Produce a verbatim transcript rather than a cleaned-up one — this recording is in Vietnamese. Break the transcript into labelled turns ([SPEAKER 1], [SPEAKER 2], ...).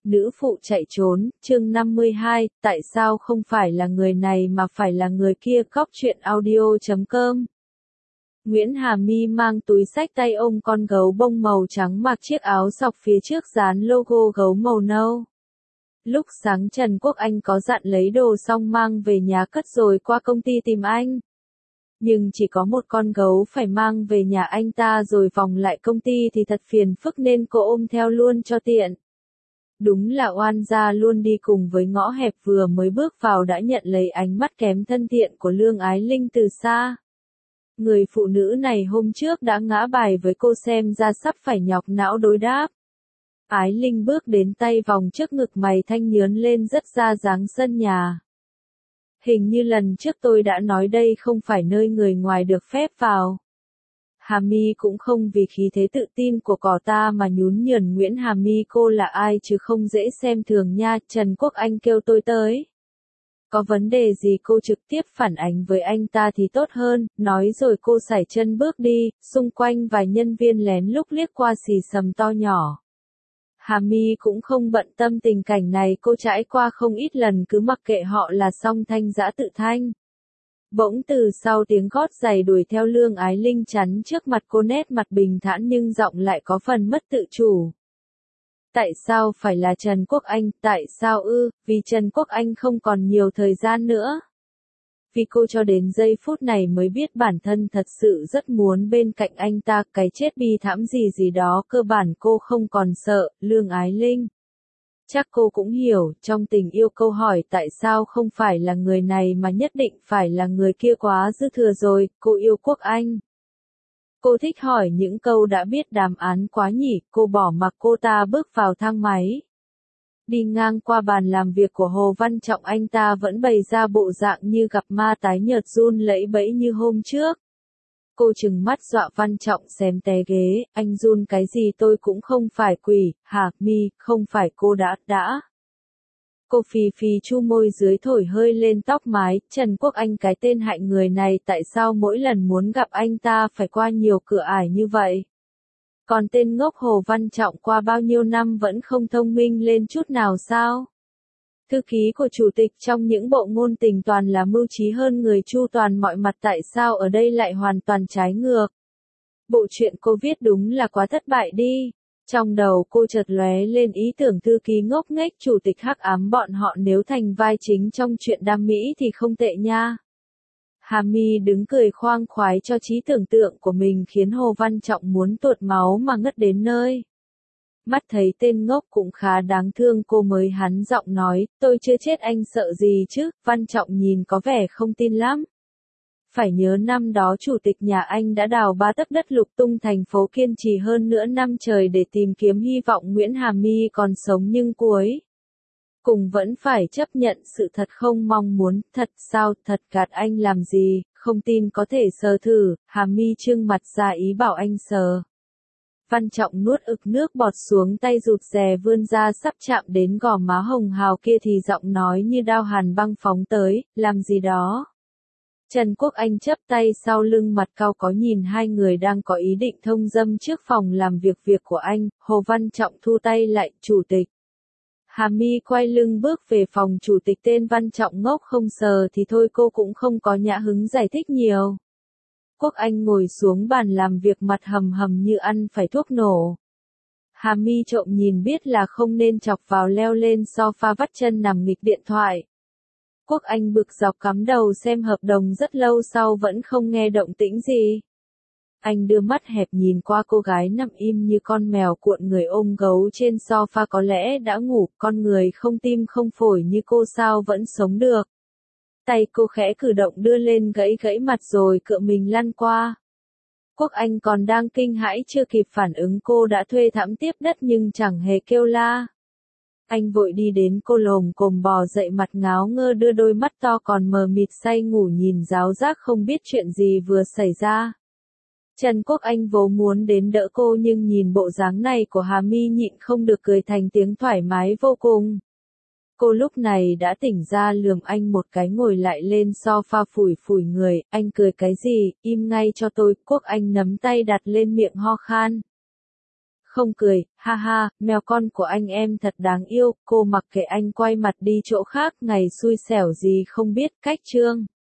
[SPEAKER 1] Nữ phụ chạy trốn, chương năm mươi hai, tại sao không phải là người này mà phải là người kia. Cóc truyện audio chấm com. Nguyễn Hà My mang túi xách tay ôm con gấu bông màu trắng, mặc chiếc áo sọc phía trước dán logo gấu màu nâu. Lúc sáng Trần Quốc Anh có dặn lấy đồ xong mang về nhà cất rồi qua công ty tìm anh. Nhưng chỉ có một con gấu phải mang về nhà anh ta rồi vòng lại công ty thì thật phiền phức nên cô ôm theo luôn cho tiện. Đúng là oan gia luôn đi cùng với ngõ hẹp, vừa mới bước vào đã nhận lấy ánh mắt kém thân thiện của Lương Ái Linh từ xa. Người phụ nữ này hôm trước đã ngã bài với cô, xem ra sắp phải nhọc não đối đáp. Ái Linh bước đến, tay vòng trước ngực, mày thanh nhướn lên rất ra dáng sân nhà. Hình như lần trước tôi đã nói đây không phải nơi người ngoài được phép vào. Hà My cũng không vì khí thế tự tin của cỏ ta mà nhún nhường. Nguyễn Hà My, cô là ai chứ không dễ xem thường nha. Trần Quốc Anh kêu tôi tới. Có vấn đề gì cô trực tiếp phản ánh với anh ta thì tốt hơn, nói rồi cô sải chân bước đi, xung quanh vài nhân viên lén lút liếc qua xì xầm to nhỏ. Hà My cũng không bận tâm tình cảnh này, cô trải qua không ít lần cứ mặc kệ họ là xong, thanh dã tự thanh. Bỗng từ sau tiếng gót giày đuổi theo, Lương Ái Linh chắn trước mặt cô, nét mặt bình thản nhưng giọng lại có phần mất tự chủ. Tại sao phải là Trần Quốc Anh? Tại sao ư? Vì Trần Quốc Anh không còn nhiều thời gian nữa. Vì cô cho đến giây phút này mới biết bản thân thật sự rất muốn bên cạnh anh ta, cái chết bi thảm gì gì đó cơ bản cô không còn sợ. Lương Ái Linh, chắc cô cũng hiểu, trong tình yêu câu hỏi tại sao không phải là người này mà nhất định phải là người kia quá dư thừa rồi. Cô yêu Quốc Anh. Cô thích hỏi những câu đã biết đáp án quá nhỉ. Cô bỏ mặc cô ta bước vào thang máy. Đi ngang qua bàn làm việc của Hồ Văn Trọng, anh ta vẫn bày ra bộ dạng như gặp ma, tái nhợt run lẩy bẩy như hôm trước. Cô trừng mắt dọa Văn Trọng xém té ghế. Anh run cái gì, tôi cũng không phải quỷ. Hà My, không phải cô đã, đã. Cô phì phì chu môi dưới thổi hơi lên tóc mái. Trần Quốc Anh, cái tên hại người này, tại sao mỗi lần muốn gặp anh ta phải qua nhiều cửa ải như vậy? Còn tên ngốc Hồ Văn Trọng qua bao nhiêu năm vẫn không thông minh lên chút nào sao? Thư ký của chủ tịch trong những bộ ngôn tình toàn là mưu trí hơn người, chu toàn mọi mặt, tại sao ở đây lại hoàn toàn trái ngược? Bộ truyện cô viết đúng là quá thất bại đi. Trong đầu cô chợt lóe lên ý tưởng thư ký ngốc nghếch chủ tịch hắc ám bọn họ nếu thành vai chính trong truyện đam mỹ thì không tệ nha. Hà My đứng cười khoang khoái cho trí tưởng tượng của mình, khiến Hồ Văn Trọng muốn tuột máu mà ngất đến nơi. Mắt thấy tên ngốc cũng khá đáng thương, cô mới hắn giọng nói, tôi chưa chết anh sợ gì chứ. Văn Trọng nhìn có vẻ không tin lắm. Phải nhớ năm đó chủ tịch nhà anh đã đào ba tấc đất lục tung thành phố, kiên trì hơn nửa năm trời để tìm kiếm hy vọng Nguyễn Hà My còn sống, nhưng cuối cùng vẫn phải chấp nhận sự thật không mong muốn. Thật sao? Thật gạt anh làm gì? Không tin có thể sờ thử. Hà My trương mặt ra ý bảo anh sờ. Văn Trọng nuốt ực nước bọt xuống, tay rụt rè vươn ra sắp chạm đến gò má hồng hào kia thì giọng nói như đao hàn băng phóng tới, làm gì đó? Trần Quốc Anh chắp tay sau lưng, mặt cau có nhìn hai người đang có ý định thông dâm trước phòng làm việc việc của anh. Hồ Văn Trọng thu tay lại, chủ tịch. Hà My quay lưng bước về phòng chủ tịch. Tên Văn Trọng ngốc không sờ thì thôi, cô cũng không có nhã hứng giải thích nhiều. Quốc Anh ngồi xuống bàn làm việc, mặt hầm hầm như ăn phải thuốc nổ. Hà My trộm nhìn biết là không nên chọc vào, leo lên sofa vắt chân nằm nghịch điện thoại. Quốc Anh bực dọc cắm đầu xem hợp đồng rất lâu sau vẫn không nghe động tĩnh gì. Anh đưa mắt hẹp nhìn qua cô gái nằm im như con mèo cuộn người ôm gấu trên sofa, có lẽ đã ngủ, con người không tim không phổi như cô sao vẫn sống được. Tay cô khẽ cử động đưa lên gãy gãy mặt rồi cựa mình lăn qua. Quốc Anh còn đang kinh hãi chưa kịp phản ứng, cô đã thuê thảm tiếp đất nhưng chẳng hề kêu la. Anh vội đi đến, cô lồm cồm bò dậy, mặt ngáo ngơ, đưa đôi mắt to còn mờ mịt say ngủ nhìn ráo rác không biết chuyện gì vừa xảy ra. Trần Quốc Anh vốn muốn đến đỡ cô nhưng nhìn bộ dáng này của Hà My nhịn không được cười thành tiếng thoải mái vô cùng. Cô lúc này đã tỉnh ra, lườm anh một cái, ngồi lại lên sofa phủi phủi người. Anh cười cái gì, im ngay cho tôi. Quốc Anh nắm tay đặt lên miệng ho khan. Không cười, ha ha, mèo con của anh em thật đáng yêu, cô mặc kệ anh quay mặt đi chỗ khác, ngày xui xẻo gì không biết, cách chương.